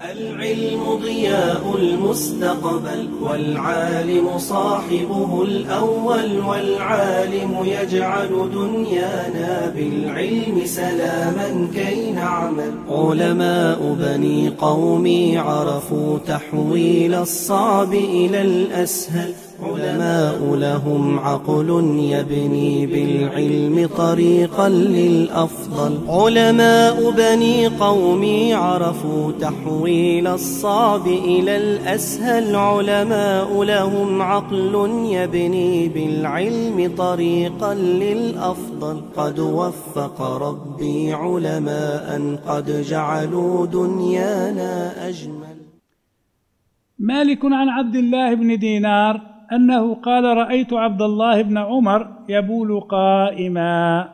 العلم ضياء المستقبل والعالم صاحبه الأول، والعالم يجعل دنيانا بالعلم سلاما كي نعمل. علماء بني قومي عرفوا تحويل الصعب إلى الأسهل، علماء لهم عقل يبني بالعلم طريقا للأفضل. علماء بني قومي عرفوا تحويل الصعب إلى الأسهل، علماء لهم عقل يبني بالعلم طريقا للأفضل. قد وفق ربي علماء قد جعلوا دنيانا أجمل. مالك عن عبد الله بن دينار أنه قال: رأيت عبد الله بن عمر يبول قائما.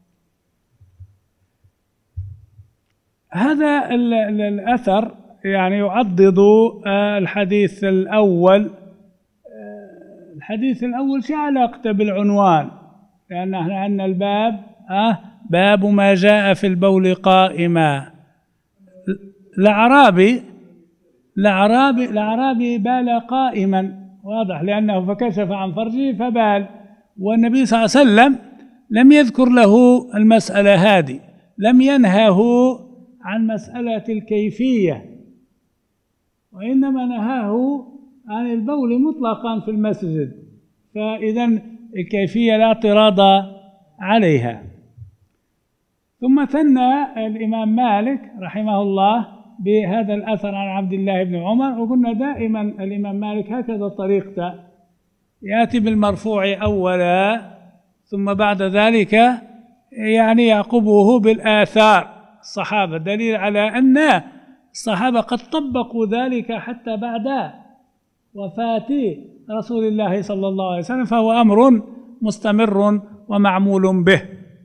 هذا الأثر يعني يعضد الحديث الأول. الحديث الأول شو علاقته بالعنوان؟ لأن احنا عندنا الباب باب ما جاء في البول قائما. الأعرابي بال قائما، واضح، لأنه فكشف عن فرجه فبال، والنبي صلى الله عليه وسلم لم يذكر له المسألة هذه، لم ينهه عن مسألة الكيفية، وإنما نهاه عن البول مطلقا في المسجد، فإذا الكيفية لا اعتراض عليها. ثم ثنى الإمام مالك رحمه الله بهذا الأثر عن عبد الله بن عمر، وقلنا دائما الإمام مالك هكذا طريقته، يأتي بالمرفوع أولا ثم بعد ذلك يعني يعقبه بالآثار الصحابة، دليل على أن الصحابة قد طبقوا ذلك حتى بعد وفاة رسول الله صلى الله عليه وسلم، فهو أمر مستمر ومعمول به.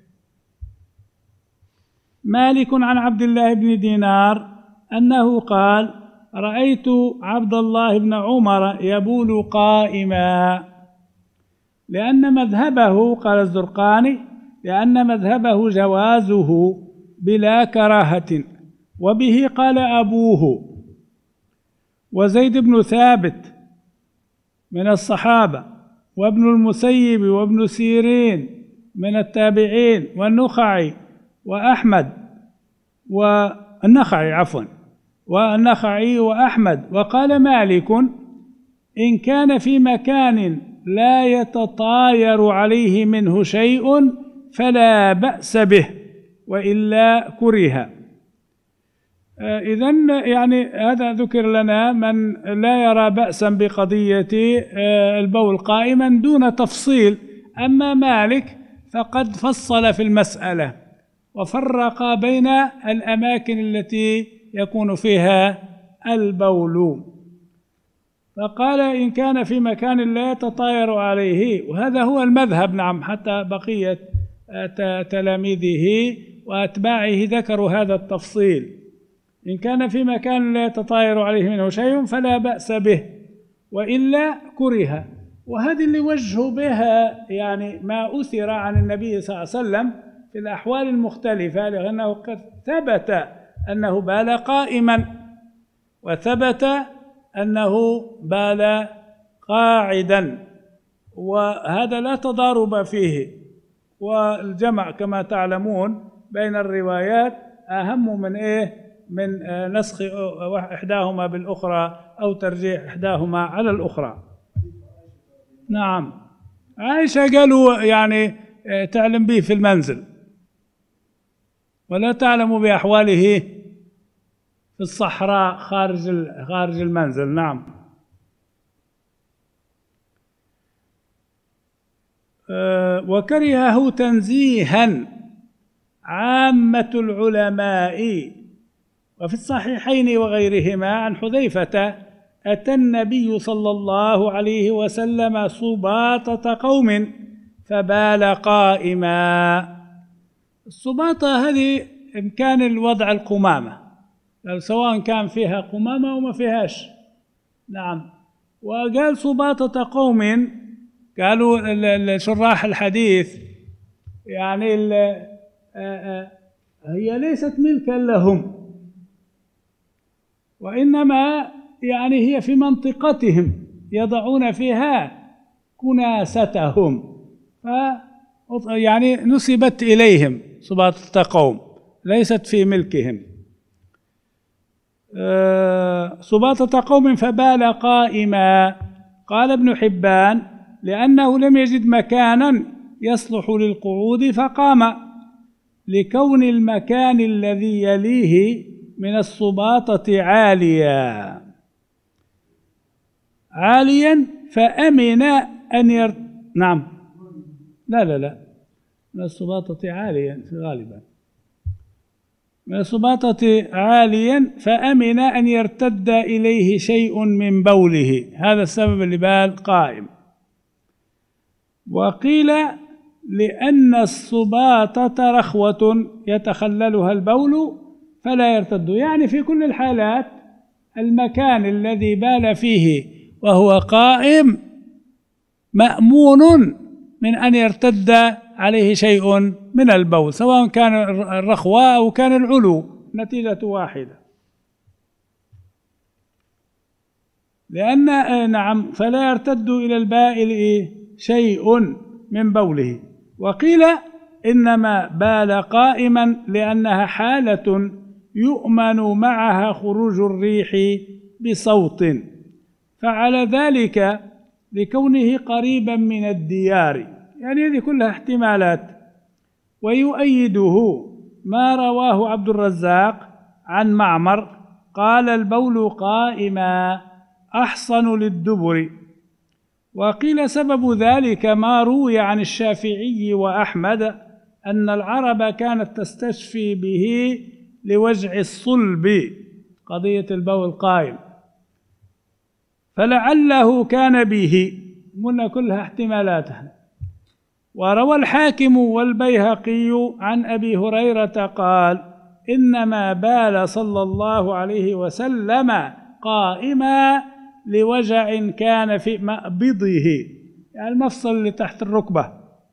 مالك عن عبد الله بن دينار أنه قال: رأيت عبد الله بن عمر يبول قائما، لأن مذهبه، قال الزرقاني، لأن مذهبه جوازه بلا كراهة، وبه قال أبوه وزيد بن ثابت من الصحابة، وابن المسيب وابن سيرين من التابعين، والنخعي وأحمد والنخعي وأحمد. وقال مالك: إن كان في مكان لا يتطاير عليه منه شيء فلا بأس به، وإلا كره. إذن يعني هذا ذكر لنا من لا يرى بأسا بقضية البول قائما دون تفصيل. أما مالك فقد فصل في المسألة وفرق بين الأماكن التي يكون فيها البول، فقال: إن كان في مكان لا يتطاير عليه، وهذا هو المذهب، نعم، حتى بقية تلاميذه وأتباعه ذكروا هذا التفصيل. إن كان في مكان لا يتطاير عليه منه شيء فلا بأس به، وإلا كره. وهذه اللي وجهوا بها يعني ما أثر عن النبي صلى الله عليه وسلم في الأحوال المختلفة، لأنه قد ثبت أنه بال قائما، وثبت أنه بال قاعدا، وهذا لا تضارب فيه. والجمع كما تعلمون بين الروايات أهم من من نسخ إحداهما بالأخرى أو ترجيح إحداهما على الأخرى. نعم، عائشة قالوا يعني تعلم به في المنزل ولا تعلم بأحواله في الصحراء خارج المنزل. نعم. وكرهه تنزيها عامة العلماء. وفي الصحيحين وغيرهما عن حذيفة: أتى النبي صلى الله عليه وسلم سباطة قوم فبال قائما. السباطة هذه إمكان الوضع القمامة، سواء كان فيها قمامة أو ما فيهاش. نعم. وقال سباطة قوم، قالوا شراح الحديث يعني هي ليست ملكا لهم، وإنما يعني هي في منطقتهم يضعون فيها كناستهم، يعني نسبت إليهم سباطة قوم، ليست في ملكهم. سباطة قوم فبال قائما. قال ابن حبان: لأنه لم يجد مكانا يصلح للقعود فقام، لكون المكان الذي يليه من السباطة عاليا فأمن أن نعم، لا من السباطة عاليا غالبا، من السباطة عاليا فأمن أن يرتد إليه شيء من بوله، هذا السبب اللي بال قائم. وقيل لأن السباطة رخوة يتخللها البول فلا يرتد، يعني في كل الحالات المكان الذي بال فيه وهو قائم مأمون من أن يرتد عليه شيء من البول، سواء كان الرخوة أو كان العلو، نتيجة واحدة. لأن نعم فلا يرتد إلى البائل شيء من بوله. وقيل إنما بال قائما لأنها حالة يؤمن معها خروج الريح بصوت، فعلى ذلك لكونه قريبا من الديار، يعني هذه كلها احتمالات. ويؤيده ما رواه عبد الرزاق عن معمر قال: البول قائما أحصن للدبر. وقيل سبب ذلك ما روي عن الشافعي وأحمد أن العرب كانت تستشفي به لوجع الصلب، قضية البول قائم، فلعله كان به، قلنا كلها احتمالات. وروى الحاكم والبيهقي عن أبي هريرة قال: إنما بال صلى الله عليه وسلم قائما لوجع كان في مأبضه، يعني المفصل اللي تحت الركبة،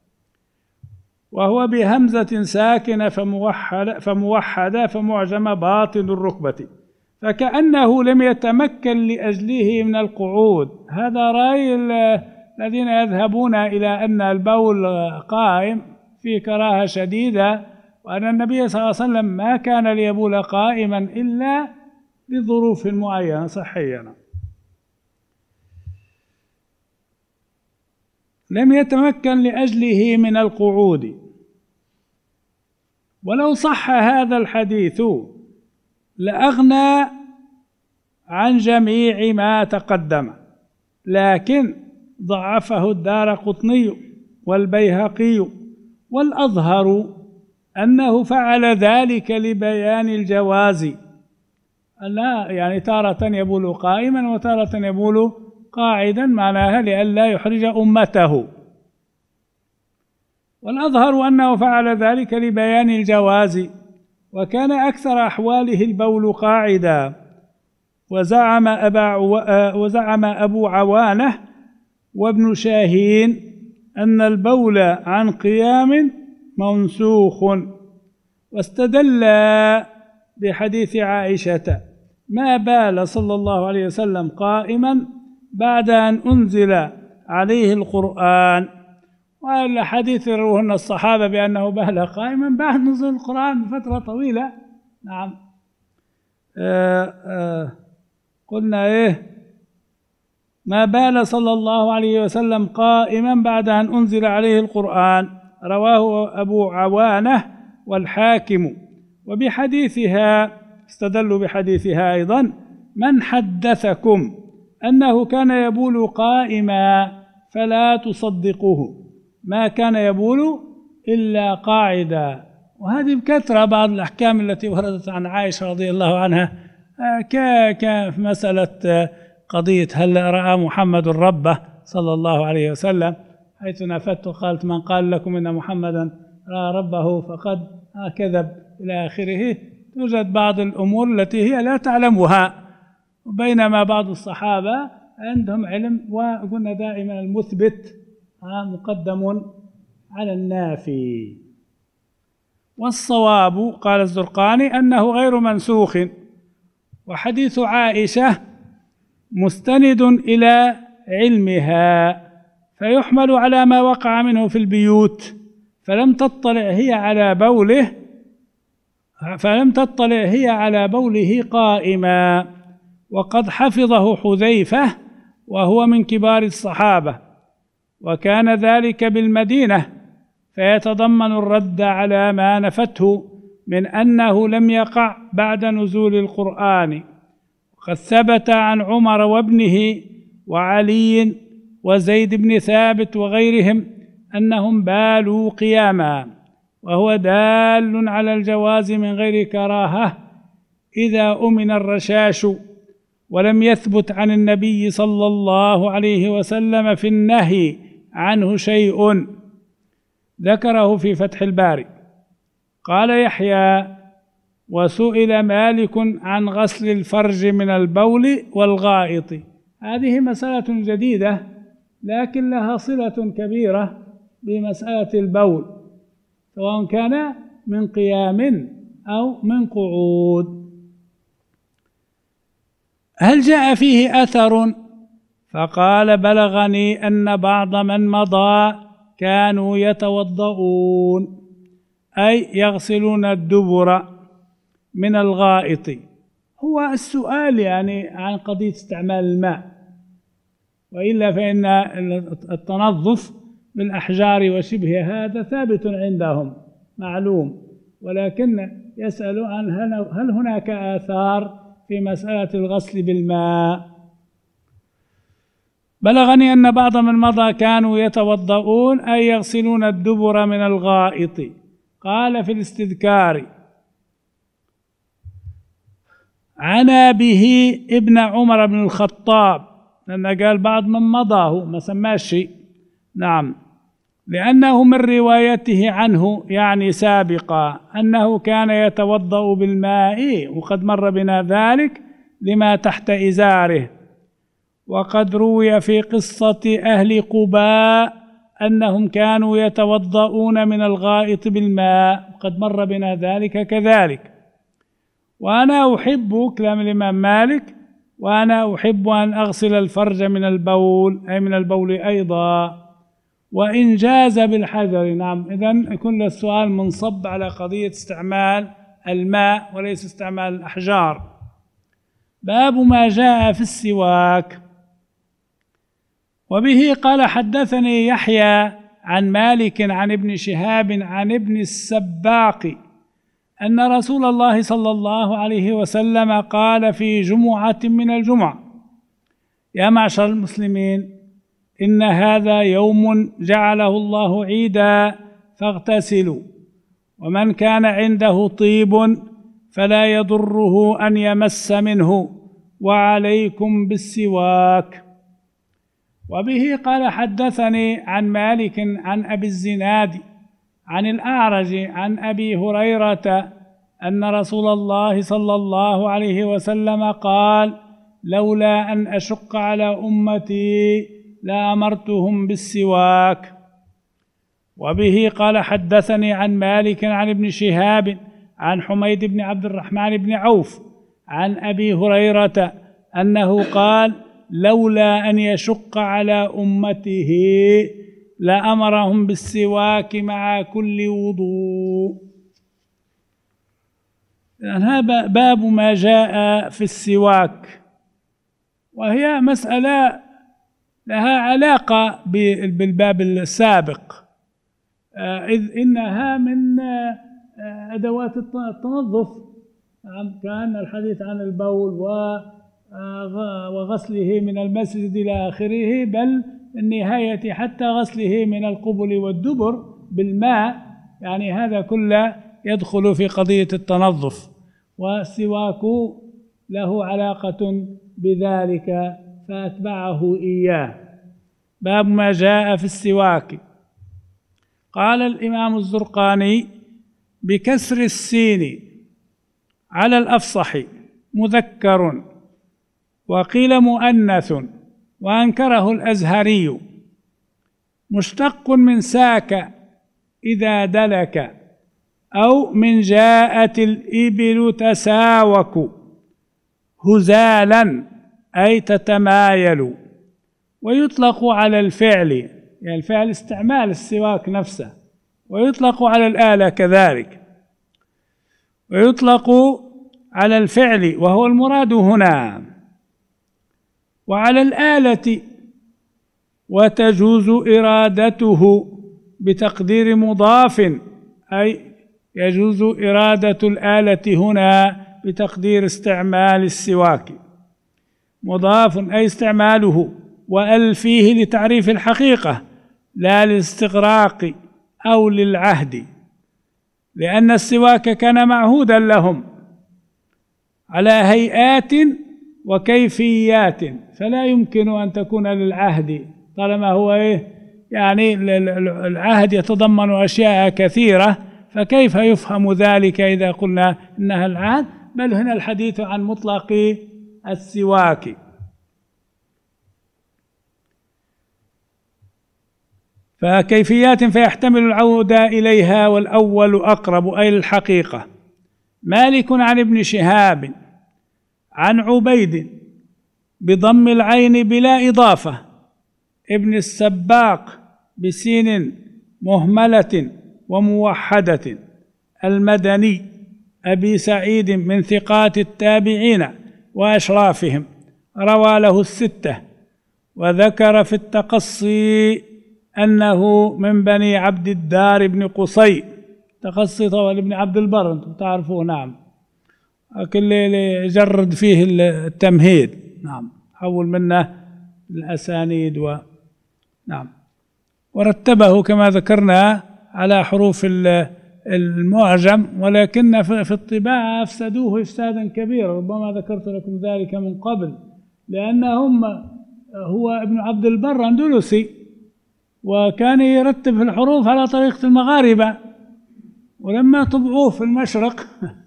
وهو بهمزة ساكنة فموحدة فمعجمة باطن الركبة، فكأنه لم يتمكن لأجله من القعود. هذا رأي الذين يذهبون إلى أن البول قائم في كراهة شديدة، وأن النبي صلى الله عليه وسلم ما كان ليبول قائما إلا لظروف معينة صحية. لم يتمكن لأجله من القعود. ولو صح هذا الحديث لأغنى عن جميع ما تقدم، لكن ضعفه الدارقطني والبيهقي، والأظهر أنه فعل ذلك لبيان الجواز، لا يعني تارة يبول قائما وتارة يبول قاعدا، معناها لئلا يحرج أمته. والأظهر أنه فعل ذلك لبيان الجواز، وكان أكثر أحواله البول قاعدا. وزعم أبو عوانة وابن شاهين أن البول عن قيام منسوخ، واستدل بحديث عائشة: ما بال صلى الله عليه وسلم قائما بعد أن أنزل عليه القرآن. والحديث يروهن الصحابة بأنه بال قائما بعد نزول القرآن بفترة طويلة. نعم. قلنا ما بال صلى الله عليه وسلم قائما بعد أن أنزل عليه القرآن، رواه أبو عوانة والحاكم. وبحديثها استدلوا بحديثها أيضا: من حدثكم أنه كان يبول قائما فلا تصدقوه، ما كان يبول إلا قاعدا. وهذه بكثرة بعض الأحكام التي وردت عن عائشة رضي الله عنها، كمسألة قضية هل رأى محمد ربه صلى الله عليه وسلم، حيث نفت قالت: من قال لكم إن محمدا رأى ربه فقد كذب، إلى آخره. توجد بعض الأمور التي هي لا تعلمها، بينما بعض الصحابة عندهم علم. وقلنا دائما المثبت مقدم على النافي. والصواب قال الزرقاني أنه غير منسوخ، وحديث عائشة مستند إلى علمها، فيحمل على ما وقع منه في البيوت، فلم تطلع هي على بوله قائما، وقد حفظه حذيفة وهو من كبار الصحابة، وكان ذلك بالمدينة، فيتضمن الرد على ما نفته من أنه لم يقع بعد نزول القرآن. وقد ثبت عن عمر وابنه وعلي وزيد بن ثابت وغيرهم أنهم بالوا قياما، وهو دال على الجواز من غير كراهة إذا أمن الرشاش، ولم يثبت عن النبي صلى الله عليه وسلم في النهي عنه شيء، ذكره في فتح الباري. قال يحيى: وسئل مالك عن غسل الفرج من البول والغائط. هذه مسألة جديدة لكن لها صلة كبيرة بمسألة البول، سواء كان من قيام أو من قعود. هل جاء فيه أثر؟ فقال: بلغني أن بعض من مضى كانوا يتوضؤون، أي يغسلون الدبر من الغائط. هو السؤال يعني عن قضية استعمال الماء، وإلا فإن التنظف بالأحجار وشبه هذا ثابت عندهم معلوم، ولكن يسأل عن هل هناك آثار في مسألة الغسل بالماء. بلغني أن بعض من مضى كانوا يتوضؤون أي يغسلون الدبر من الغائط. قال في الاستذكار: عنا به ابن عمر بن الخطاب، لأن قال بعض من مضاه ما سماش شيء، نعم، لأنه من روايته عنه يعني سابقا أنه كان يتوضأ بالماء، وقد مر بنا ذلك لما تحت إزاره. وقد روي في قصة أهل قباء أنهم كانوا يتوضؤون من الغائط بالماء، وقد مر بنا ذلك كذلك. وأنا أحب كلام الإمام مالك: وأنا أحب أن أغسل الفرج من البول، أي من البول أيضا، وإن جاز بالحذر. نعم، إذن كل السؤال منصب على قضية استعمال الماء وليس استعمال الأحجار. باب ما جاء في السواك. وبه قال حدثني يحيى عن مالك عن ابن شهاب عن ابن السباق أن رسول الله صلى الله عليه وسلم قال في جمعة من الجمع: يا معشر المسلمين، إن هذا يوم جعله الله عيدا فاغتسلوا، ومن كان عنده طيب فلا يضره أن يمس منه، وعليكم بالسواك. وبه قال حدثني عن مالك عن أبي الزناد عن الأعرج عن أبي هريرة أن رسول الله صلى الله عليه وسلم قال: لولا أن أشق على أمتي لأمرتهم بالسواك. وبه قال حدثني عن مالك عن ابن شهاب عن حميد بن عبد الرحمن بن عوف عن أبي هريرة أنه قال: لولا أن يشق على أمته لأمرهم بالسواك مع كل وضوء. هذا باب ما جاء في السواك، وهي مسألة لها علاقة بالباب السابق، إذ إنها من أدوات التنظف. كان الحديث عن البول وغسله من المسجد إلى آخره، بل النهاية حتى غسله من القبل والدبر بالماء، يعني هذا كله يدخل في قضية التنظف، والسواك له علاقة بذلك فأتبعه إياه. باب ما جاء في السواك. قال الإمام الزرقاني: بكسر السين على الأفصح مذكر، وقيل مؤنث، وأنكره الأزهري، مشتق من ساك إذا دلك، أو من جاءت الإبل تساوك، هزالا أي تتمايل. ويطلق على الفعل، يعني الفعل استعمال السواك نفسه، ويطلق على الآلة كذلك، ويطلق على الفعل وهو المراد هنا، وعلى الآلة، وتجوز إرادته بتقدير مضاف، أي يجوز إرادة الآلة هنا بتقدير استعمال السواك. مضاف أي استعماله، وأل فيه لتعريف الحقيقة لا للاستغراق أو للعهد، لأن السواك كان معهودا لهم على هيئات وكيفيات، فلا يمكن أن تكون للعهد طالما هو يعني العهد يتضمن أشياء كثيرة، فكيف يفهم ذلك إذا قلنا إنها العهد؟ بل هنا الحديث عن مطلق السواك. فكيفيات فيحتمل العود إليها، والأول أقرب أي الحقيقة. مالك عن ابن شهاب عن عبيد بضم العين بلا إضافة، ابن السباق بسين مهملة وموحدة، المدني، أبي سعيد من ثقات التابعين وأشرافهم، روى له الستة. وذكر في التقصي أنه من بني عبد الدار بن قصي، تقصي طبعا ابن عبد البر أنتم تعرفوه. نعم، كل اللي جرد فيه التمهيد، نعم، حول منه الأسانيد نعم، ورتبه كما ذكرنا على حروف المعجم، ولكن في الطباعة أفسدوه إفسادا كبيرا، ربما ذكرت لكم ذلك من قبل، لأنهم هو ابن عبد البر أندلسي، وكان يرتب في الحروف على طريقة المغاربة، ولما طبعوه في المشرق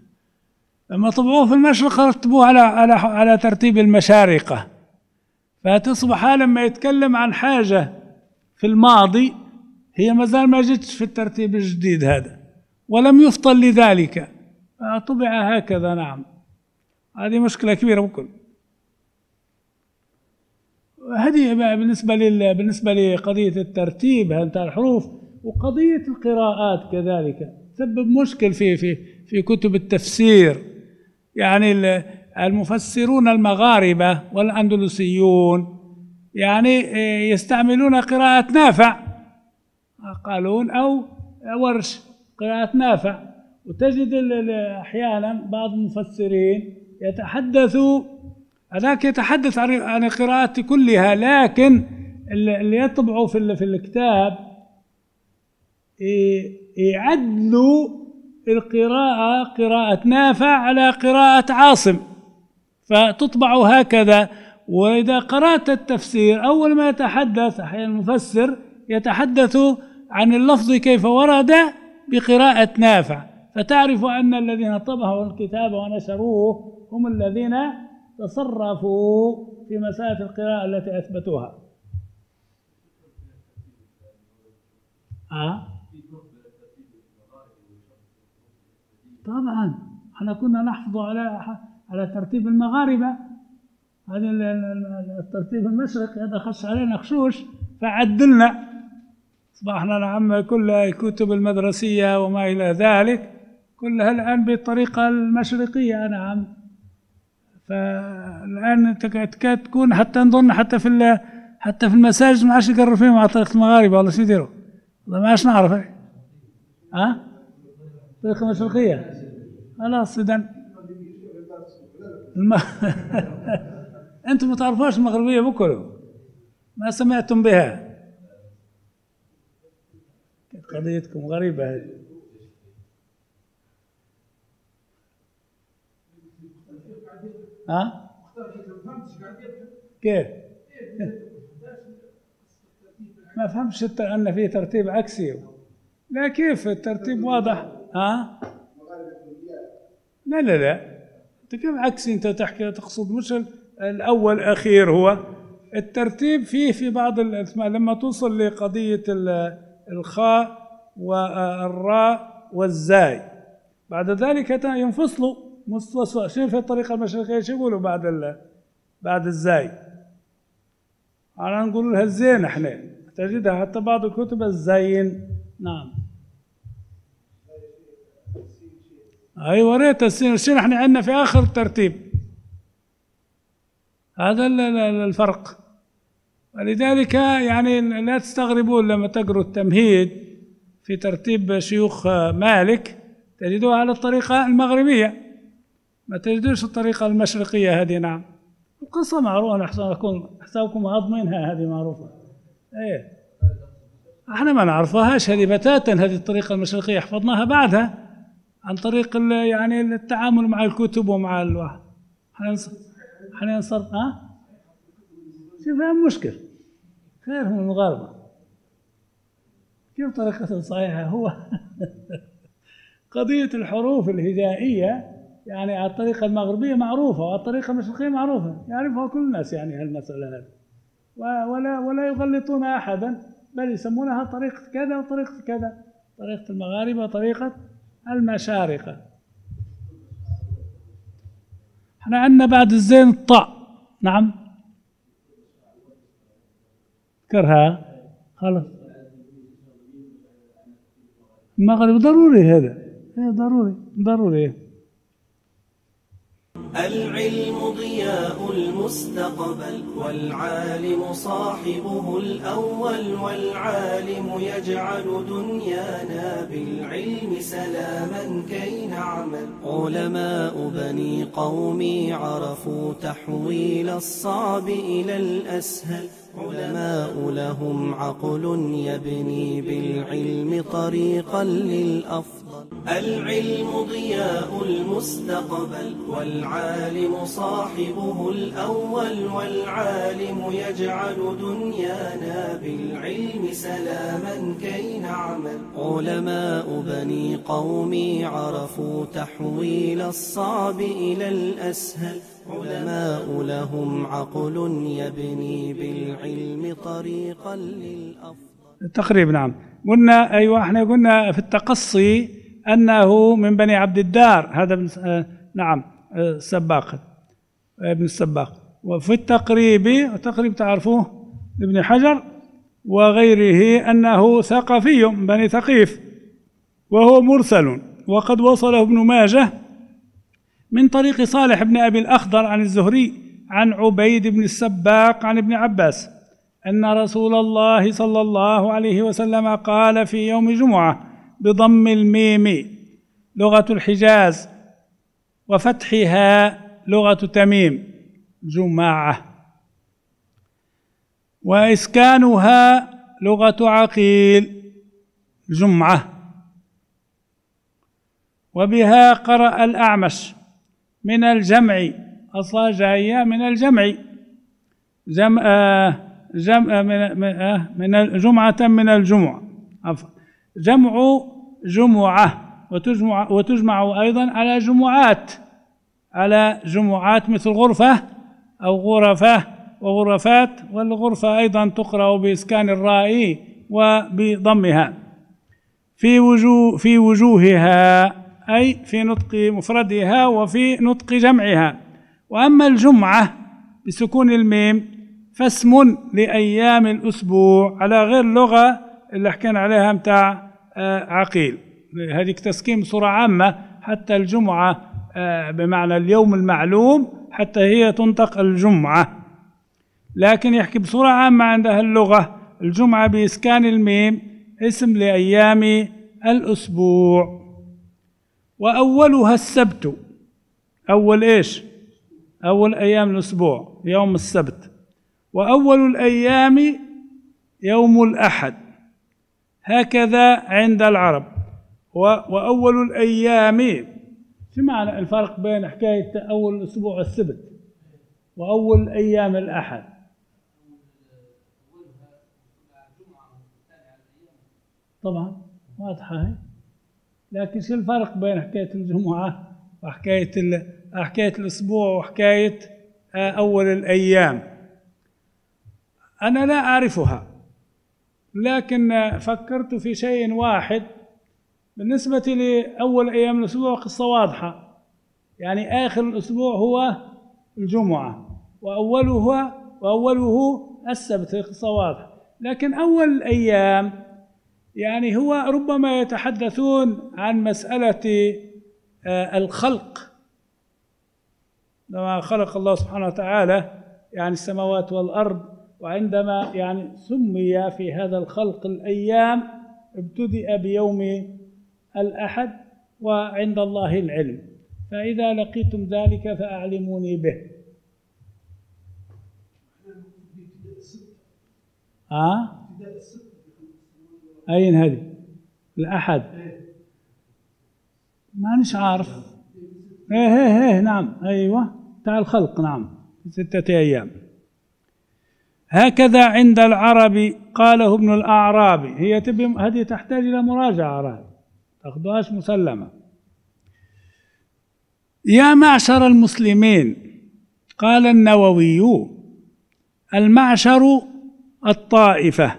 رتبوه على ترتيب المشارقة، فتصبح لما يتكلم عن حاجة في الماضي هي مازال ما جتش في الترتيب الجديد هذا، ولم يفطن لذلك، طبع هكذا. نعم، هذه مشكلة كبيرة بكل. هذه بالنسبة لقضية الترتيب هذه الحروف، وقضية القراءات كذلك تسبب مشكل في كتب التفسير. يعني المفسرون المغاربة والأندلسيون يعني يستعملون قراءة نافع قالون أو ورش، قراءة نافع، وتجد أحيانا بعض المفسرين يتحدث عن القراءات كلها، لكن اللي يطبعوا في الكتاب يعدلوا قراءة نافع على قراءة عاصم، فتطبع هكذا. وإذا قرأت التفسير أول ما يتحدث أحيانا المفسر يتحدث عن اللفظ كيف ورد بقراءة نافع، فتعرف أن الذين طبعوا الكتاب ونشروه هم الذين تصرفوا في مسألة القراءة التي أثبتوها. طبعا احنا كنا نحفظ على ترتيب المغاربة، هذا الترتيب المشرقي هذا خش علينا خشوش فعدلنا، اصبحنا نعم كل الكتب المدرسية وما إلى ذلك كلها الآن بالطريقة المشرقية. نعم، فالآن تكاد تكون حتى نظن حتى في المساجد ما عادش يقروا فيهم على طريقة المغاربة، والله شو يديروا، والله ما عادش نعرف. طريقة مشرقية خلاص. إذن أنتم ما تعرفوش المغربية بكرة، ما سمعتم بها، قضيتكم غريبة هذه. كيف؟ ما فهمش أن في ترتيب عكسي. لا، كيف الترتيب واضح؟ لا انت كيف عكسي؟ انت تحكي تقصد مش الاول اخير، هو الترتيب فيه في بعض الاسماء لما توصل لقضيه الخاء والراء والزاي بعد ذلك ينفصلوا مستوى. شوف في الطريقة المشرقية شو يقولوا بعد الزاي؟ أنا نقول لها الزين، احنا تجدها حتى بعض الكتب الزين. نعم أيوة، ريت السين احنا عندنا في آخر الترتيب. هذا الفرق. ولذلك يعني لا تستغربون لما تقروا التمهيد في ترتيب شيوخ مالك تجدوها على الطريقة المغربية، ما تجدوش الطريقة المشرقية هذه. نعم القصة معروفة، أحسابكم هاضمينها، هذه معروفة. إيه احنا ما نعرفهاش هذه بتاتا، هذه الطريقة المشرقية حفظناها بعدها عن طريق يعني التعامل مع الكتب ومع الواحد. احنا نصرف شوف فيها مشكل، خيرهم المغاربة. كيف طريقة صحيحة؟ هو قضية الحروف الهجائية يعني على الطريقة المغربية معروفة، وعلى الطريقة المشرقية معروفة، يعرفها كل الناس يعني هالمسألة هذه، ولا يغلطون أحدا، بل يسمونها طريقة كذا وطريقة كذا، طريقة المغاربة وطريقة المشارقة. احنا عندنا بعد الزين الطاء. نعم كرها خلاص. المغرب ضروري، هذا ضروري. العلم ضياء المستقبل، والعالم صاحبه الأول، والعالم يجعل دنيانا بالعلم سلاما كي نعمل. علماء بني قومي عرفوا تحويل الصعب إلى الأسهل، علماء لهم عقل يبني بالعلم طريقا للأفضل. العلم ضياء المستقبل، والعالم صاحبه الأول، والعالم يجعل دنيانا بالعلم سلاما كي نعمل. علماء بني قومي عرفوا تحويل الصعب إلى الأسهل، علماء لهم عقل يبني بالعلم طريقا للأفضل. تقريبا. نعم قلنا، أيوة احنا قلنا في التقصي أنه من بني عبد الدار، هذا نعم السباق، ابن السباق. وفي التقريب تعرفوه ابن حجر وغيره أنه ثقفي من بني ثقيف، وهو مرسل، وقد وصله ابن ماجه من طريق صالح بن أبي الأخضر عن الزهري عن عبيد بن السباق عن ابن عباس أن رسول الله صلى الله عليه وسلم قال في يوم جمعة بضم الميم لغة الحجاز، وفتحها لغة تميم جماعة، وإسكانها لغة عقيل جمعة. وبها قرأ الأعمش من الجمع، أصلا جاية من الجمع، من الجمعة من الجمعة، جمع جمعة، وتجمع أيضا على جمعات مثل غرفة أو غرفة وغرفات، والغرفة أيضا تقرأ بإسكان الراء وبضمها. في وجوهها أي في نطق مفردها وفي نطق جمعها. وأما الجمعة بسكون الميم فاسم لأيام الأسبوع على غير اللغة اللي حكينا عليها متاع عقيل. هذه تسكين بصورة عامة، حتى الجمعة بمعنى اليوم المعلوم حتى هي تنطق الجمعة، لكن يحكي بصورة عامة عندها اللغة الجمعة بإسكان الميم اسم لأيام الأسبوع. وأولها السبت، أول إيش؟ أول أيام الأسبوع يوم السبت. وأول الأيام يوم الأحد، هكذا عند العرب. وأول الأيام، شو معنى الفرق بين حكاية أول الأسبوع السبت وأول أيام الأحد؟ طبعا واضحة هي، لكن شو الفرق بين حكاية الجمعة وحكاية الأسبوع وحكاية أول الأيام؟ أنا لا أعرفها، لكن فكرت في شيء واحد. بالنسبة لأول أيام الأسبوع قصة واضحة، يعني آخر الأسبوع هو الجمعة، وأوله السبت، قصة واضحة. لكن أول الأيام يعني هو ربما يتحدثون عن مسألة الخلق، لما خلق الله سبحانه وتعالى يعني السماوات والأرض، وعندما يعني سمي في هذا الخلق الأيام ابتدأ بيوم الأحد، وعند الله العلم، فإذا لقيتم ذلك فأعلموني به. أين هذه؟ الأحد؟ مانيش عارف. إيه نعم، أيوة بتاع الخلق، نعم 6 أيام. هكذا عند العرب قاله ابن الأعرابي. هذه تحتاج إلى مراجعة، تاخذوهاش مسلمة. يا معشر المسلمين، قال النووي: المعشر الطائفة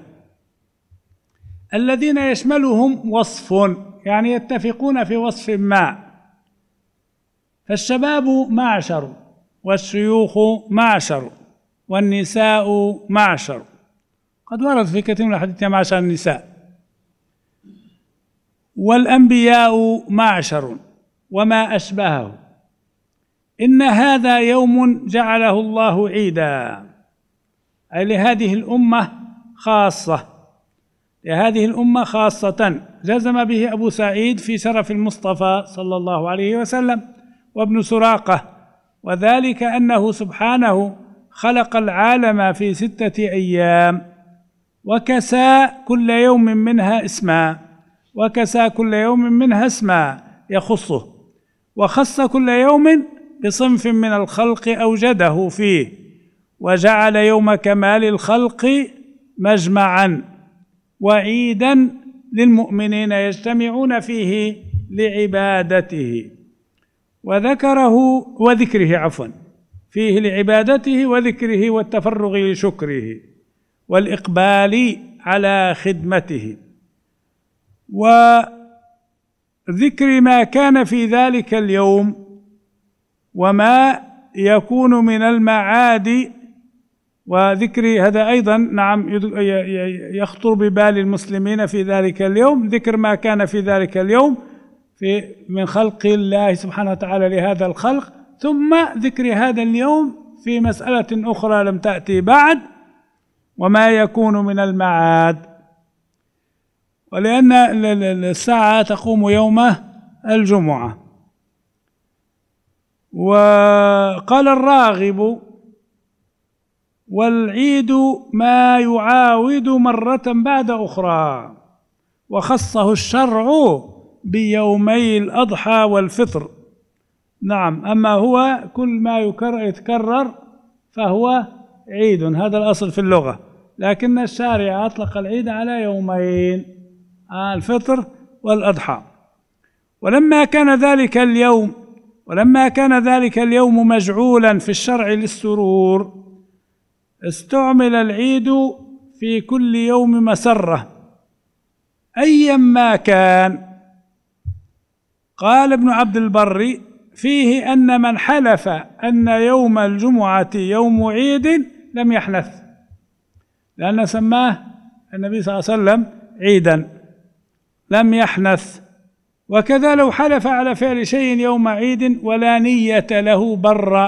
الذين يشملهم وصف، يعني يتفقون في وصف ما، فالشباب معشر، والشيوخ معشر، والنساء معشر. قد ورد في كثير من الحديث معشر النساء. والأنبياء معشر وما أشبهه. إن هذا يوم جعله الله عيدا، أي لهذه الأمة خاصة، لهذه الأمة خاصة، جزم به أبو سعيد في شرف المصطفى صلى الله عليه وسلم وابن سراقة، وذلك أنه سبحانه خلق العالم في 6 أيام، وكسى كل يوم منها اسما، وكسى كل يوم منها اسما يخصه، وخص كل يوم بصنف من الخلق أوجده فيه، وجعل يوم كمال الخلق مجمعا وعيدا للمؤمنين يجتمعون فيه لعبادته وذكره فيه لعبادته وذكره والتفرغ لشكره والإقبال على خدمته، وذكر ما كان في ذلك اليوم وما يكون من المعاد، وذكر هذا أيضا نعم يخطر ببال المسلمين في ذلك اليوم، ذكر ما كان في ذلك اليوم من خلق الله سبحانه وتعالى لهذا الخلق، ثم ذكر هذا اليوم في مسألة أخرى لم تأتي بعد، وما يكون من المعاد. ولأن الساعة تقوم يوم الجمعة. وقال الراغب: والعيد ما يعاود مرة بعد أخرى، وخصه الشرع بيومي الأضحى والفطر. نعم، أما هو كل ما يتكرر فهو عيد، هذا الأصل في اللغة، لكن الشارع أطلق العيد على يومين، الفطر والأضحى. ولما كان ذلك اليوم مجعولا في الشرع للسرور، استعمل العيد في كل يوم مسرة أيما كان. قال ابن عبد البر فيه أن من حلف أن يوم الجمعة يوم عيد لم يحنث، لأن سماه النبي صلى الله عليه وسلم عيدا، لم يحنث. وكذا لو حلف على فعل شيء يوم عيد ولا نية له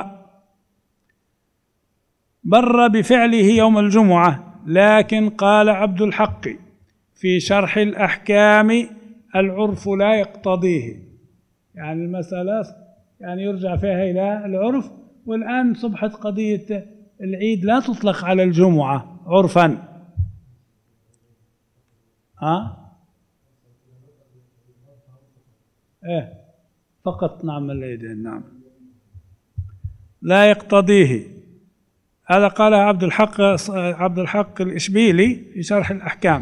بر بفعله يوم الجمعة. لكن قال عبد الحق في شرح الأحكام: العرف لا يقتضيه، يعني المسألة يعني يرجع فيها إلى العرف. والآن صبحت قضية العيد لا تطلق على الجمعة عرفا، فقط، نعم العيدين، نعم لا يقتضيه. هذا قال عبد الحق الإشبيلي في شرح الأحكام.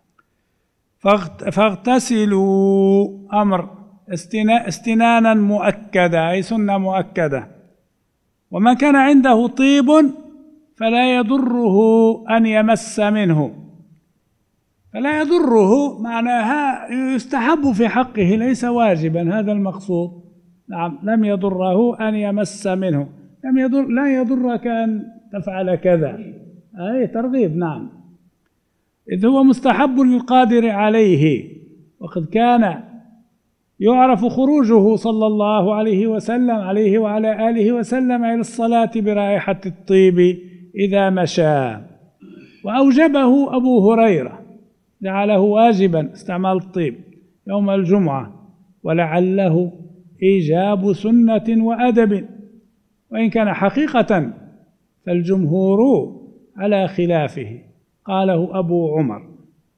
فاغتسلوا أمر استنانا مؤكدا، أي سنة مؤكدة. ومن كان عنده طيب فلا يضره أن يمس منه، فلا يضره معناها يستحب في حقه، ليس واجبا، هذا المقصود. نعم لم يضره أن يمس منه، لا يضرك أن تفعل كذا، أي ترغيب. نعم، إذ هو مستحب للقادر عليه، وقد كان يعرف خروجه صلى الله عليه وسلم عليه وعلى آله وسلم إلى الصلاة برائحة الطيب إذا مشى، وأوجبه أبو هريرة، جعله واجبا استعمال الطيب يوم الجمعة، ولعله إيجاب سنة وأدب، وإن كان حقيقة فالجمهور على خلافه، قاله أبو عمر.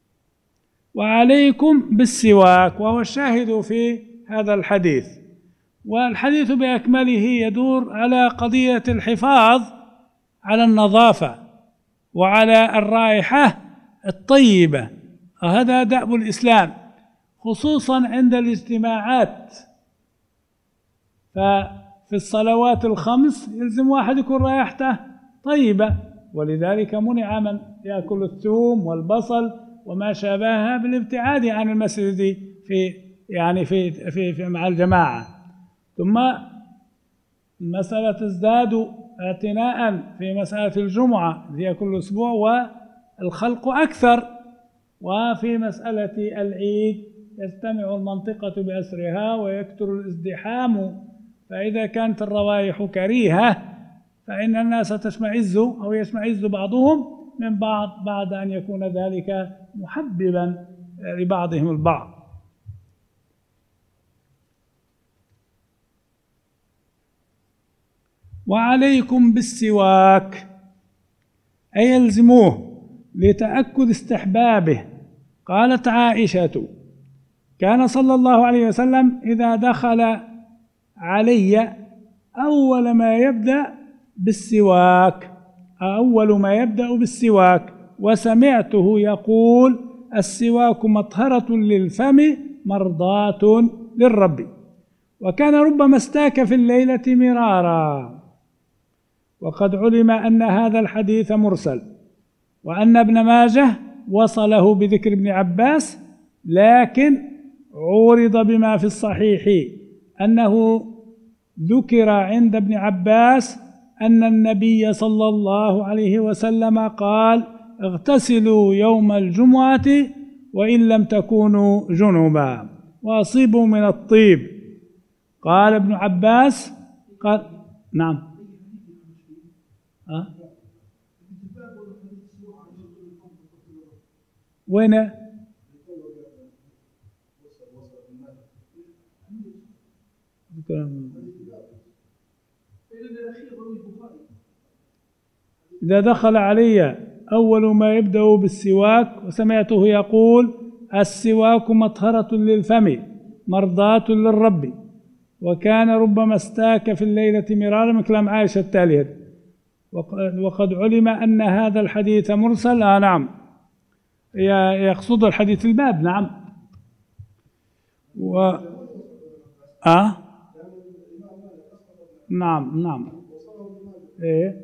وعليكم بالسواك، وهو الشاهد في هذا الحديث، والحديث بأكمله يدور على قضية الحفاظ على النظافة وعلى الرائحة الطيبة، وهذا دأب الإسلام خصوصا عند الاجتماعات. ففي الصلوات الخمس يلزم واحد يكون رائحته طيبة، ولذلك منع من يأكل الثوم والبصل وما شابهها بالابتعاد عن المسجد في مع الجماعة. ثم المسألة تزداد اعتناء في مسألة الجمعة هي كل أسبوع والخلق أكثر، وفي مسألة العيد يجتمع المنطقة بأسرها ويكثر الازدحام، فإذا كانت الروائح كريهة فإن الناس تشمئز أو يشمئز بعضهم من بعض بعد أن يكون ذلك محببا لبعضهم البعض. وعليكم بالسواك، أي يلزموه لتأكد استحبابه. قالت عائشة: كان صلى الله عليه وسلم إذا دخل علي أول ما يبدأ بالسواك، وسمعته يقول: السواك مطهرة للفم مرضاة للرب. وكان ربما استاك في الليلة مرارا. وقد علم أن هذا الحديث مرسل، وأن ابن ماجه وصله بذكر ابن عباس، لكن عورض بما في الصحيح أنه ذكر عند ابن عباس أن النبي صلى الله عليه وسلم قال: اغتسلوا يوم الجمعة وإن لم تكونوا جنبا وأصيبوا من الطيب. قال ابن عباس قال نعم وين إذا دخل علي أول ما يبدأ بالسواك وسمعته يقول: السواك مطهرة للفم مرضاة للرب. وكان ربما استاك في الليلة مرارا، من كلام عائشة التالية. وقد علم أن هذا الحديث مرسل. نعم، يقصد الحديث الباب. نعم. نعم إيه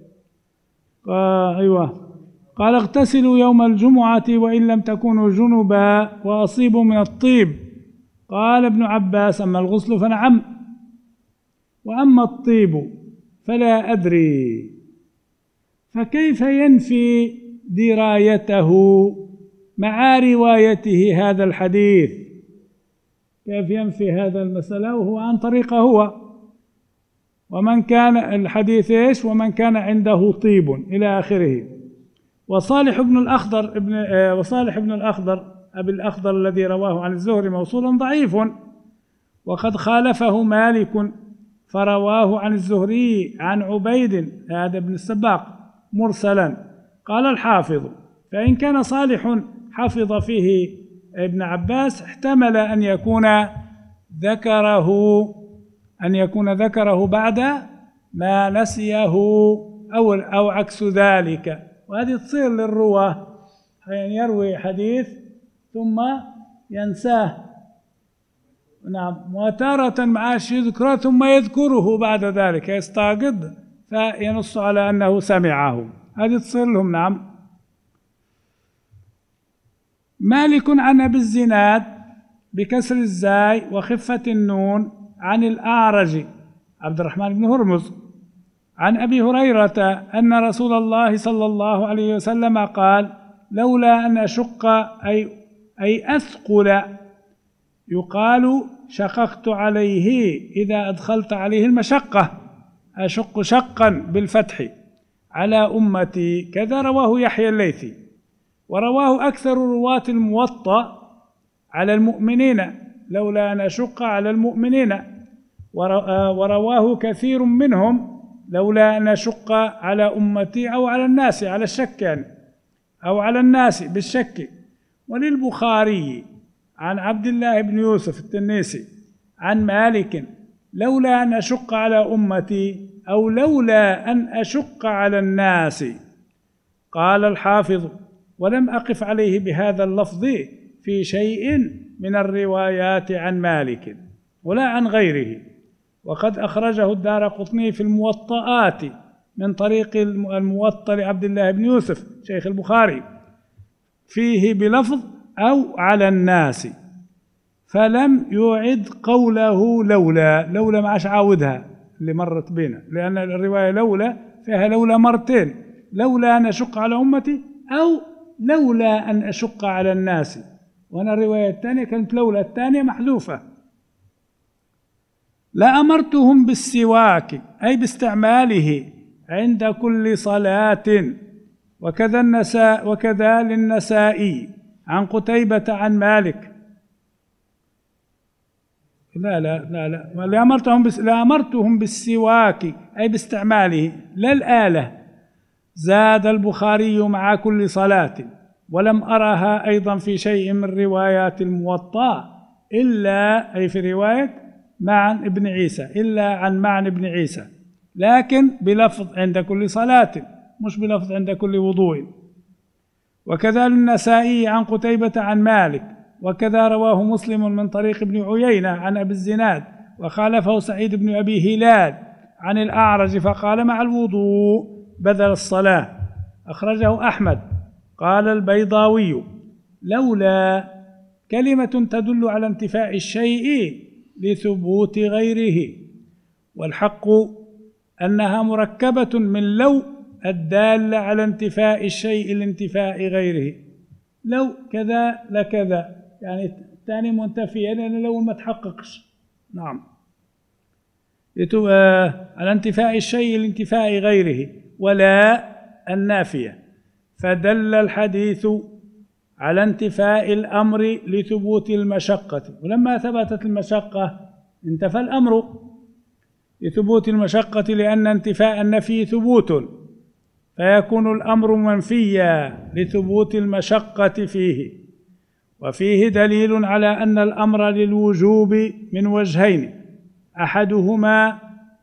أيوة. قال: اغتسلوا يوم الجمعة وإن لم تكونوا جنبا وأصيبوا من الطيب. قال ابن عباس: أما الغسل فنعم، وأما الطيب فلا أدري. فكيف ينفي درايته مع روايته هذا الحديث؟ كيف ينفي هذا المسألة وهو عن طريقه هو؟ ومن كان الحديث إيش؟ ومن كان عنده طيب إلى آخره. وصالح بن الأخضر أبي الأخضر الذي رواه عن الزهري موصولا ضعيف، وقد خالفه مالك فرواه عن الزهري عن عبيد هذا بن السباق مرسلا. قال الحافظ: فإن كان صالح حفظ فيه ابن عباس احتمل أن يكون ذكره بعد ما نسيه أو عكس ذلك. وهذه تصير للرواه، حين يروي حديث ثم ينساه. نعم. وتارة معاش يذكره ثم يذكره بعد ذلك، يستعقد فينص على أنه سمعه. هذه تصير لهم. نعم. مالك عن أبي الزناد بكسر الزاي وخفة النون عن الأعرج عبد الرحمن بن هرمز عن أبي هريرة أن رسول الله صلى الله عليه وسلم قال: لولا أن أشق أي أثقل، يقال شققت عليه إذا أدخلت عليه المشقة، أشق شقا بالفتح على أمتي. كذا رواه يحيى الليثي، ورواه أكثر رواة الموطأ على المؤمنين، لولا أن أشق على المؤمنين، ورواه كثير منهم لولا أن أشق على أمتي أو على الناس، على الشك يعني، أو على الناس بالشك. وللبخاري عن عبد الله بن يوسف التنيسي عن مالك: لولا أن أشق على أمتي أو لولا أن أشق على الناس. قال الحافظ: ولم أقف عليه بهذا اللفظ في شيء من الروايات عن مالك ولا عن غيره، وقد أخرجه الدارقطني في الموطئات من طريق الموطأ لعبد الله بن يوسف شيخ البخاري فيه بلفظ أو على الناس، فلم يعد قوله لولا ما عادش عاودها اللي مرت بينا، لأن الرواية لولا فيها لولا مرتين، لولا أن أشق على أمتي أو لولا أن أشق على الناس، وأنا الرواية الثانية كانت لولا الثانية محذوفة. لأمرتهم بالسواك أي باستعماله عند كل صلاة. وكذا للنسائي عن قتيبة عن مالك. لأمرتهم بالسواك أي باستعماله لا الآلة. زاد البخاري مع كل صلاة، ولم أرها أيضا في شيء من روايات الموطأ إلا أي في رواية معن ابن عيسى، إلا عن معن ابن عيسى، لكن بلفظ عند كل صلاة مش بلفظ عند كل وضوء. وكذا النسائي عن قتيبة عن مالك، وكذا رواه مسلم من طريق ابن عيينة عن أبي الزناد، وخالفه سعيد بن أبي هلال عن الأعرج فقال مع الوضوء بدل الصلاة. أخرجه أحمد. قال البيضاوي: لولا كلمة تدل على انتفاء الشيء لثبوت غيره، والحق أنها مركبة من لو الدالة على انتفاء الشيء لانتفاء غيره. لو كذا لكذا، يعني الثاني منتفية لأن لو ما تحققش. نعم، على انتفاء الشيء لانتفاء غيره، ولا النافية، فدل الحديث على انتفاء الأمر لثبوت المشقة، ولما ثبتت المشقة انتفى الأمر لثبوت المشقة، لأن انتفاء النفي ثبوت، فيكون الأمر منفيا لثبوت المشقة فيه. وفيه دليل على أن الأمر للوجوب من وجهين: أحدهما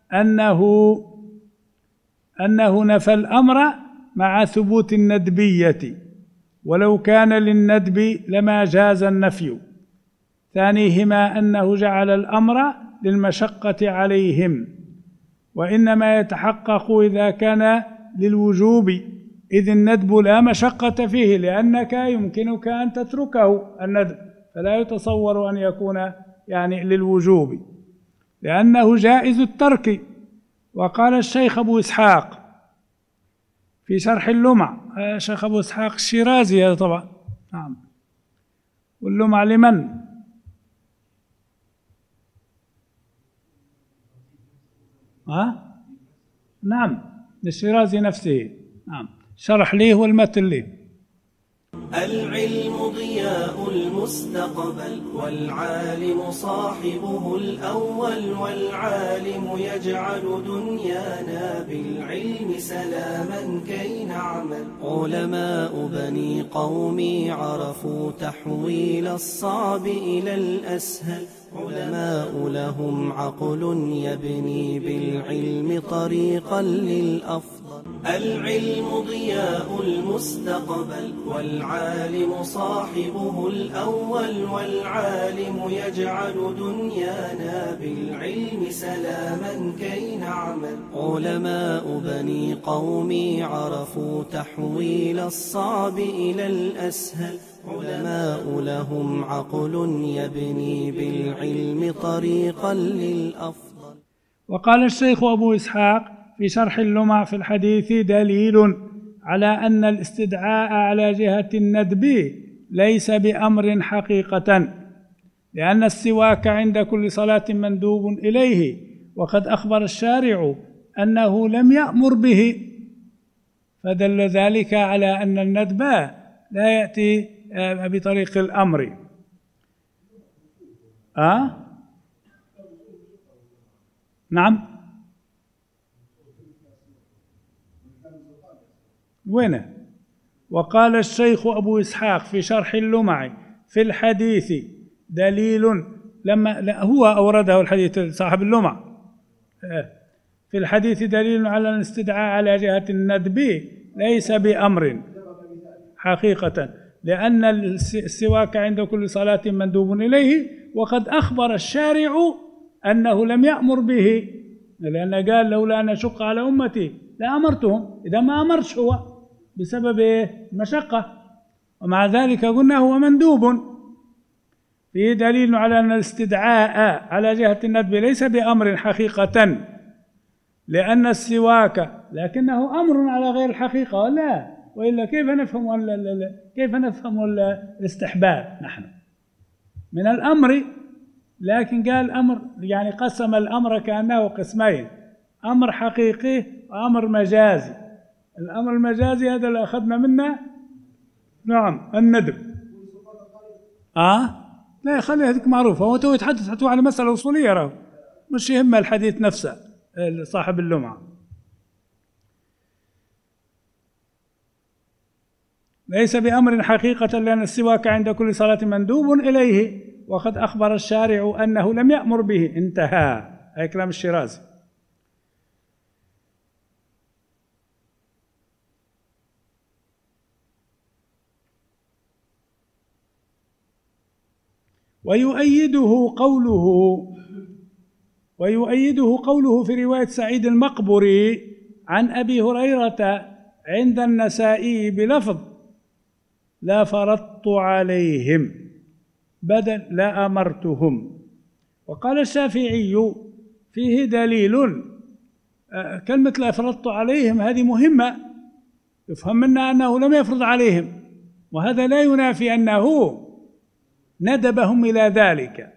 أنه نفى الأمر مع ثبوت الندبية، ولو كان للندب لما جاز النفي. ثانيهما أنه جعل الأمر للمشقة عليهم، وإنما يتحقق إذا كان للوجوب، إذ الندب لا مشقة فيه، لأنك يمكنك أن تتركه الندب، فلا يتصور أن يكون يعني للوجوب، لأنه جائز الترك. وقال الشيخ أبو إسحاق في شرح اللمع، الشيخ أبو إسحاق الشيرازي هذا طبعا، نعم، واللمع لمن؟ نعم، للشيرازي نفسه، نعم، شرح ليه والمتن ليه. العلم ضياء المستقبل، والعالم صاحبه الأول، والعالم يجعل دنيانا بالعلم سلاما كي نعمل. علماء بني قومي عرفوا تحويل الصعب إلى الأسهل، علماء لهم عقل يبني بالعلم طريقا للأفضل. العلم ضياء المستقبل والعالم صاحبه الأول، والعالم يجعل دنيانا بالعلم سلاما كي نعمل. علماء بني قومي عرفوا تحويل الصعب إلى الأسهل، علماء لهم عقل يبني بالعلم طريقا للأفضل. وقال الشيخ أبو إسحاق في شرح اللمع في الحديث: دليل على أن الاستدعاء على جهة الندب ليس بأمر حقيقة، لأن السواك عند كل صلاة مندوب إليه، وقد أخبر الشارع أنه لم يأمر به، فدل ذلك على أن الندب لا يأتي بطريق الأمر. نعم، وين؟ وقال الشيخ أبو إسحاق في شرح اللمع في الحديث: دليل، لما هو أورده الحديث صاحب اللمع، في الحديث دليل على الاستدعاء على جهة الندب ليس بأمر حقيقة، لأن السواك عند كل صلاة مندوب إليه، وقد أخبر الشارع أنه لم يأمر به، لأنه قال: لولا أن أشق على أمتي لأمرتهم. إذا ما أمرش هو بسبب المشقة، ومع ذلك قلنا هو مندوب. فيه دليل على أن الاستدعاء على جهة الندب ليس بأمر حقيقة، لأن السواك لكنه أمر على غير الحقيقة، ولا وإلا كيف نفهم الاستحباب نحن من الأمر؟ لكن قال أمر، يعني قسم الأمر كأنه قسمين: أمر حقيقي وأمر مجازي. الأمر المجازي هذا اللي أخذنا منه، نعم، الندب. لا يخلي هذيك معروفة، هو تو يتحدث على مسألة أصولية، راه مش يهم الحديث نفسه صاحب اللمعة. ليس بأمر حقيقة، لأن السواك عند كل صلاة مندوب إليه، وقد أخبر الشارع أنه لم يأمر به. انتهى. هذا كلام الشيرازي. ويؤيده قوله في رواية سعيد المقبري عن أبي هريرة عند النسائي بلفظ: لا فرضت عليهم بدل لا أمرتهم. وقال الشافعي فيه دليل. كلمة لا فرضت عليهم هذه مهمة، يفهم منها أنه لم يفرض عليهم، وهذا لا ينافي أنه ندبهم إلى ذلك.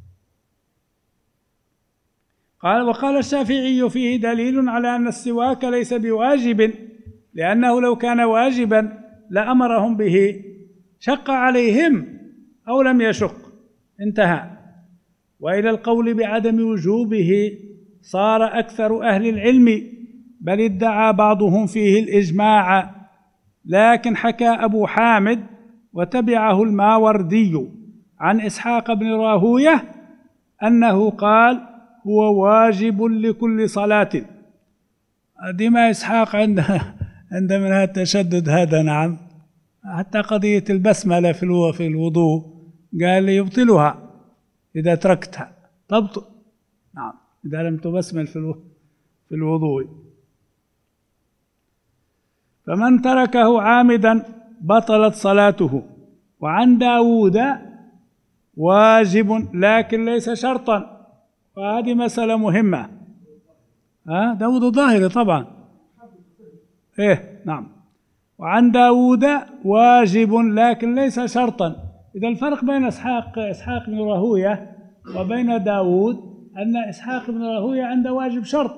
وقال الشافعي فيه دليل على أن السواك ليس بواجب، لأنه لو كان واجبا لأمرهم به، شق عليهم أو لم يشق. انتهى. وإلى القول بعدم وجوبه صار أكثر أهل العلم، بل ادعى بعضهم فيه الإجماع، لكن حكى أبو حامد وتبعه الماوردي عن إسحاق بن راهوية أنه قال: هو واجب لكل صلاة. ديما إسحاق عند منها التشدد هذا، نعم، حتى قضية البسملة في الوضوء قال يبطلها إذا تركتها، تبطل، نعم، إذا لم تبسمل في الوضوء. فمن تركه عامدا بطلت صلاته. وعن داود: واجب لكن ليس شرطا. وهذه مسألة مهمة. داود الظاهري طبعا، نعم. وعن داود: واجب لكن ليس شرطا. إذا الفرق بين إسحاق بن راهوية وبين داود أن إسحاق بن راهوية عنده واجب شرط،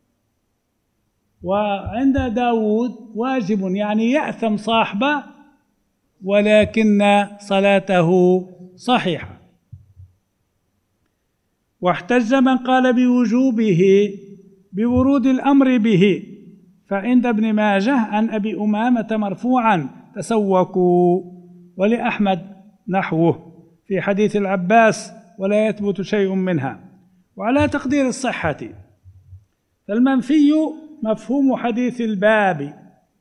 وعند داود واجب يعني يأثم صاحبه ولكن صلاته صحيحة. واحتج من قال بوجوبه بورود الأمر به، فعند ابن ماجه عن أبي أمامة مرفوعا: تسوكوا. ولأحمد نحوه في حديث العباس: ولا يثبت شيء منها. وعلى تقدير الصحة، فالمنفي مفهوم حديث الباب،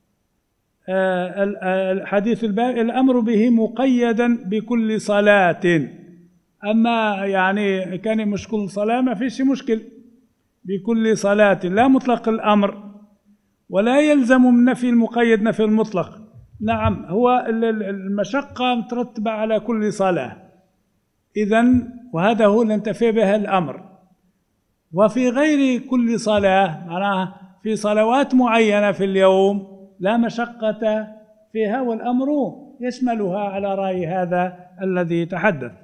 حديث الباب الأمر به مقيدا بكل صلاة. أما يعني كان مش كل صلاة ما فيش مشكل، بكل صلاة لا مطلق الأمر، ولا يلزم من نفي المقيد نفي المطلق. نعم، هو المشقة مترتبة على كل صلاة إذن، وهذا هو اللي انتفي به الأمر. وفي غير كل صلاة معناها في صلوات معينة في اليوم لا مشقة فيها، والأمر يشملها على رأي هذا الذي تحدث.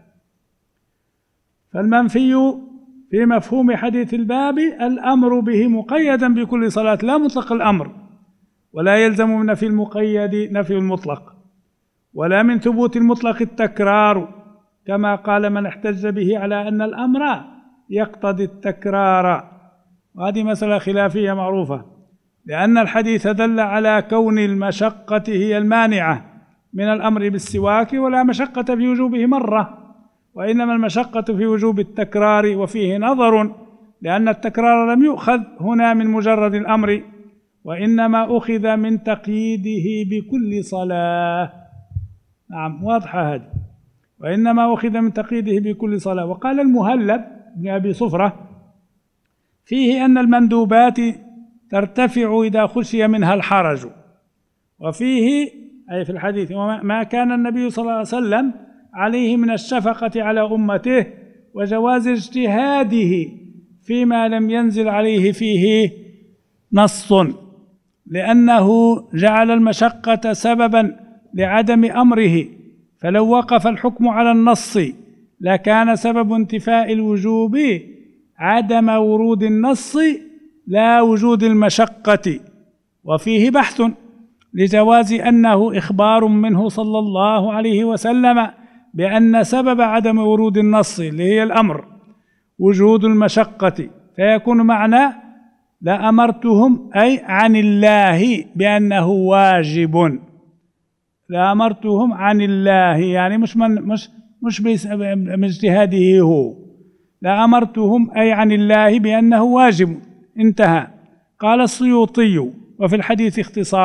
فالمنفي في مفهوم حديث الباب الأمر به مقيدا بكل صلاة لا مطلق الأمر، ولا يلزم من نفي المقيد نفي المطلق، ولا من ثبوت المطلق التكرار، كما قال من احتج به على أن الأمر يقتضي التكرار. وهذه مسألة خلافية معروفة، لأن الحديث دل على كون المشقة هي المانعة من الأمر بالسواك، ولا مشقة في وجوبه مرة، وإنما المشقة في وجوب التكرار. وفيه نظر، لأن التكرار لم يؤخذ هنا من مجرد الأمر، وإنما أخذ من تقييده بكل صلاة. نعم، واضحة هذه، وإنما أخذ من تقييده بكل صلاة. وقال المهلب بن أبي صفرة فيه أن المندوبات ترتفع إذا خشي منها الحرج، وفيه أي في الحديث ما كان النبي صلى الله عليه وسلم عليه من الشفقة على أمته، وجواز اجتهاده فيما لم ينزل عليه فيه نص، لأنه جعل المشقة سببا لعدم أمره، فلو وقف الحكم على النص لكان سبب انتفاء الوجوب عدم ورود النص لا وجود المشقة. وفيه بحث لجواز أنه إخبار منه صلى الله عليه وسلم بأن سبب عدم ورود النص اللي هي الأمر وجود المشقة، فيكون معنى لأمرتهم أي عن الله بأنه واجب، لأمرتهم عن الله يعني مش باجتهاده هو، لأمرتهم أي عن الله بأنه واجب، انتهى. قال السيوطي وفي الحديث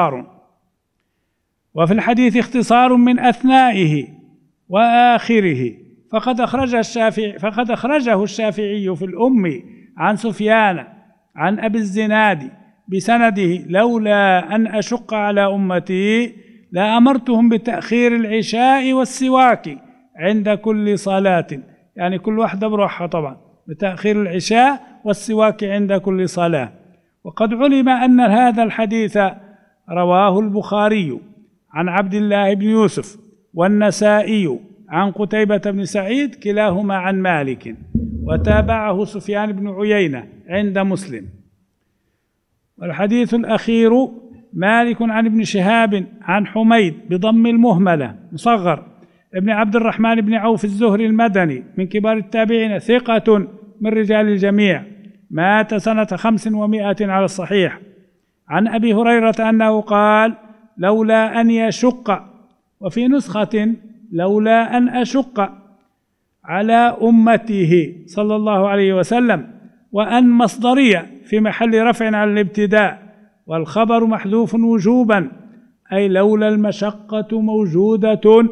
اختصار من أثنائه وآخره، فقد أخرجه الشافعي في الأم عن سفيان عن أبي الزناد بسنده لولا أن أشق على أمتي لأمرتهم بتأخير العشاء والسواك عند كل صلاة، يعني كل واحدة بروحها طبعا، بتأخير العشاء والسواك عند كل صلاة. وقد علم أن هذا الحديث رواه البخاري عن عبد الله بن يوسف والنسائي عن قتيبة بن سعيد كلاهما عن مالك، وتابعه سفيان بن عيينة عند مسلم. والحديث الأخير مالك عن ابن شهاب عن حميد بضم المهملة مصغر ابن عبد الرحمن بن عوف الزهري المدني من كبار التابعين، ثقة من رجال الجميع، مات سنة 500 على الصحيح. عن أبي هريرة أنه قال لولا أن يشق، وفي نسخة لولا أن أشق على أمته صلى الله عليه وسلم، وأن مصدرية في محل رفع على الابتداء، والخبر محذوف وجوبا، أي لولا المشقة موجودة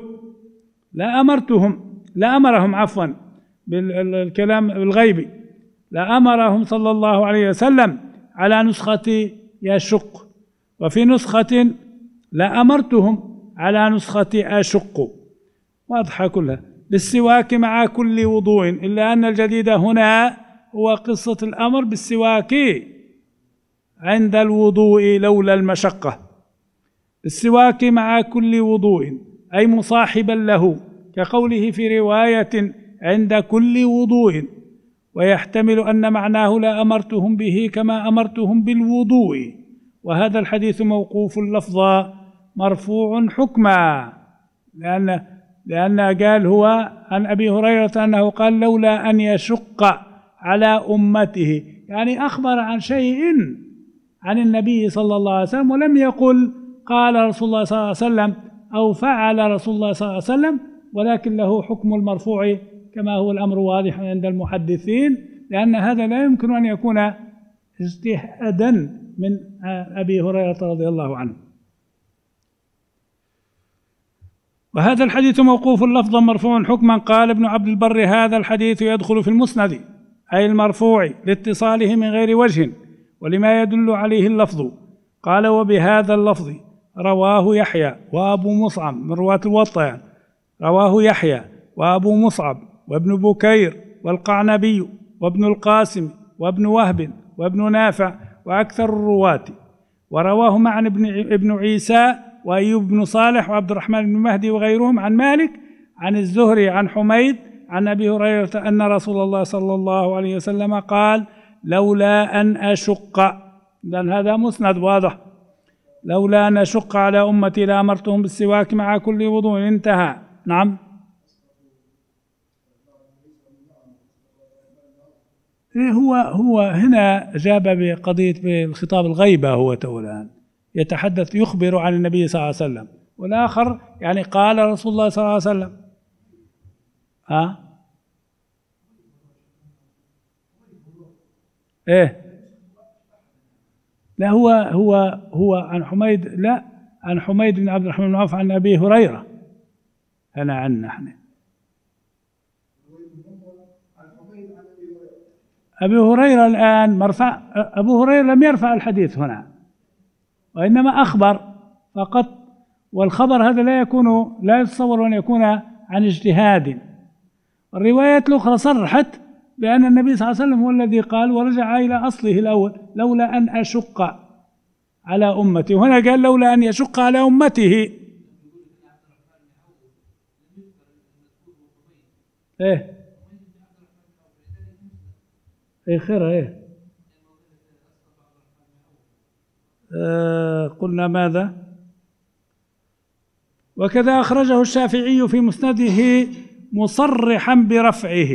لأمرهم عفوا بالكلام الغيبي، لأمرهم صلى الله عليه وسلم على نسخة يشق، وفي نسخة لأمرتهم على نسخة أشق، واضحة كلها. بالسواك مع كل وضوء، إلا أن الجديد هنا هو قصة الأمر بالسواك عند الوضوء لولا المشقة. بالسواك مع كل وضوء أي مصاحبا له، كقوله في رواية عند كل وضوء، ويحتمل أن معناه لا أمرتهم به كما أمرتهم بالوضوء، وهذا الحديث موقوف لفظا مرفوع حكما، لأن قال هو عن أبي هريرة أنه قال لولا أن يشق على أمته، يعني أخبر عن شيء عن النبي صلى الله عليه وسلم، ولم يقل قال رسول الله صلى الله عليه وسلم أو فعل رسول الله صلى الله عليه وسلم، ولكن له حكم المرفوع كما هو الأمر واضح عند المحدثين، لأن هذا لا يمكن أن يكون اجتهادا من أبي هريرة رضي الله عنه. وهذا الحديث موقوف لفظا مرفوع حكما. قال ابن عبد البر: هذا الحديث يدخل في المسند أي المرفوع لاتصاله من غير وجه ولما يدل عليه اللفظ. قال: وبهذا اللفظ رواه يحيى وأبو مصعب من رواة الموطأ، رواه يحيى وأبو مصعب وابن بكير والقعنبي وابن القاسم وابن وهب وابن نافع وأكثر الرواة، ورواه معا ابن عيسى وأيوب بن صالح وعبد الرحمن بن مهدي وغيرهم عن مالك عن الزهري عن حميد عن أبي هريرة أن رسول الله صلى الله عليه وسلم قال: لولا أن أشق، لأن هذا مسند واضح، لولا أن أشق على أمتي لأمرتهم بالسواك مع كل وضوء. انتهى. نعم. هو هنا جاب بقضية بالخطاب الغيبة، هو الآن يتحدث يخبر عن النبي صلى الله عليه وسلم، والآخر يعني قال رسول الله صلى الله عليه وسلم. إيه، لا هو عن حميد، لا عن حميد بن عبد الرحمن بن عوف عن أبي هريرة. أنا عنا احنا أبي هريرة الآن مرفع. أبو هريرة لم يرفع الحديث هنا، وإنما أخبر فقط، والخبر هذا لا يتصور أن يكون عن اجتهاد. الروايات الأخرى صرحت بأن النبي صلى الله عليه وسلم هو الذي قال، ورجع إلى أصله الأول: لولا أن أشق على أمتي. وهنا قال: لولا أن يشق على أمته. إيه خير. إيه قلنا ماذا؟ وكذا أخرجه الشافعي في مسنده مصرحا برفعه،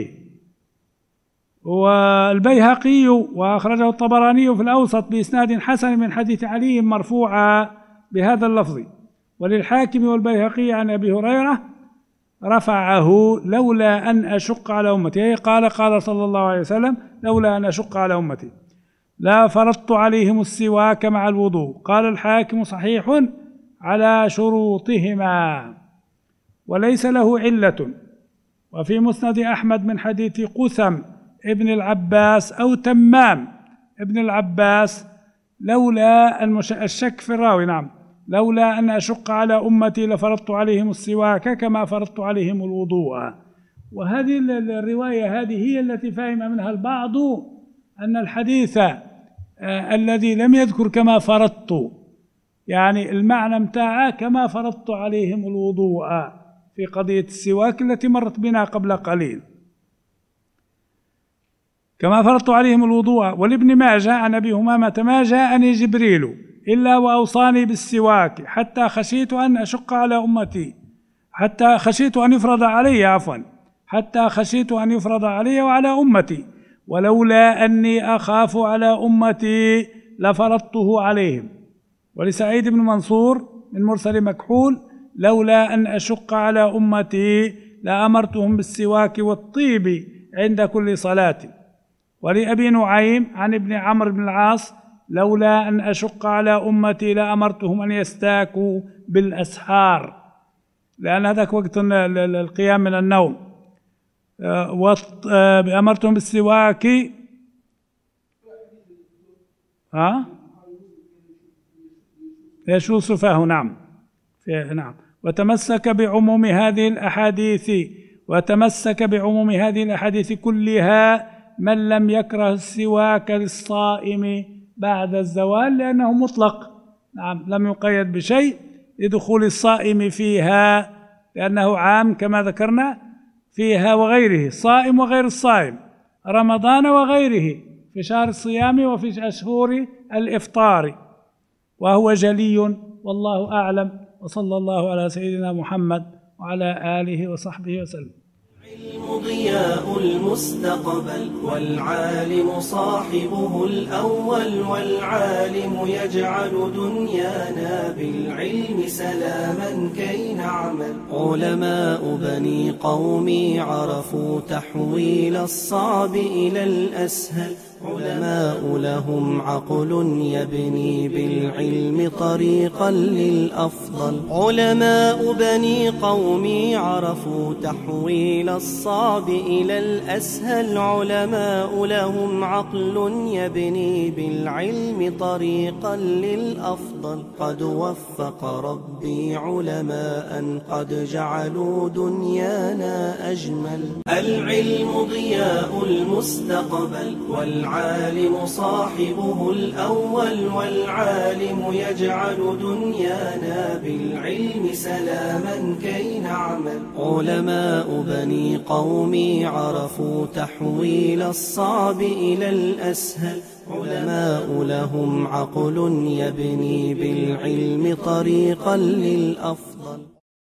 والبيهقي وأخرجه الطبراني في الأوسط بإسناد حسن من حديث علي مرفوعا بهذا اللفظ، وللحاكم والبيهقي عن أبي هريرة رفعه: لولا أن أشق على أمتي، قال صلى الله عليه وسلم: لولا أن أشق على أمتي لا فرضت عليهم السواك مع الوضوء. قال الحاكم: صحيح على شروطهما وليس له علة. وفي مسند أحمد من حديث قثم ابن العباس أو تمام ابن العباس: لولا الشك في الراوي، نعم، لولا أن أشق على أمتي لفرضت عليهم السواك كما فرضت عليهم الوضوء. وهذه الرواية هذه هي التي فهم منها البعض أن الحديث الذي لم يذكر كما فرضت، يعني المعنى متاعه كما فرضت عليهم الوضوء في قضية السواك التي مرت بنا قبل قليل، كما فرضت عليهم الوضوء. ولابن ماجه عن أبي همامة: ما جاءني جبريل إلا وأوصاني بالسواك حتى خشيت أن أشق على أمتي، حتى خشيت أن يفرض علي، حتى خشيت أن يفرض علي وعلى أمتي، ولولا أني أخاف على أمتي لفرضته عليهم. ولسعيد بن منصور من مرسل مكحول: لولا أن أشق على أمتي لأمرتهم بالسواك والطيب عند كل صلاة. ولأبي نعيم عن ابن عمرو بن العاص: لولا أن أشق على أمتي لأمرتهم أن يستاكوا بالأسحار، لأن هذاك وقت القيام من النوم. أمرتهم بالسواك. يشو صفاه. نعم. وتمسك بعموم هذه الأحاديث كلها من لم يكره السواك للصائم بعد الزوال، لأنه مطلق، نعم، لم يقيد بشيء لدخول الصائم فيها، لأنه عام كما ذكرنا فيها وغيره، الصائم وغير الصائم، رمضان وغيره، في شهر الصيام وفي أشهر الإفطار، وهو جلي والله أعلم. وصلى الله على سيدنا محمد وعلى آله وصحبه وسلم. العلم ضياء المستقبل، والعالم صاحبه الأول، والعالم يجعل دنيانا بالعلم سلاما كي نعمل. علماء بني قومي عرفوا تحويل الصعب إلى الأسهل، علماء لهم عقل يبني بالعلم طريقا للأفضل. علماء بني قومي عرفوا تحويل الصعب إلى الأسهل. علماء لهم عقل يبني بالعلم طريقا للأفضل. قد وفق ربي علماء قد جعلوا دنيانا أجمل. العلم ضياء المستقبل والعالم صاحبه الأول. والعالم يجعل دنيانا بالعلم سلاما كي نعمل. علماء بني قومي عرفوا تحويل الصعب إلى الأسهل. علماء لهم عقل يبني بالعلم طريقا للأفضل.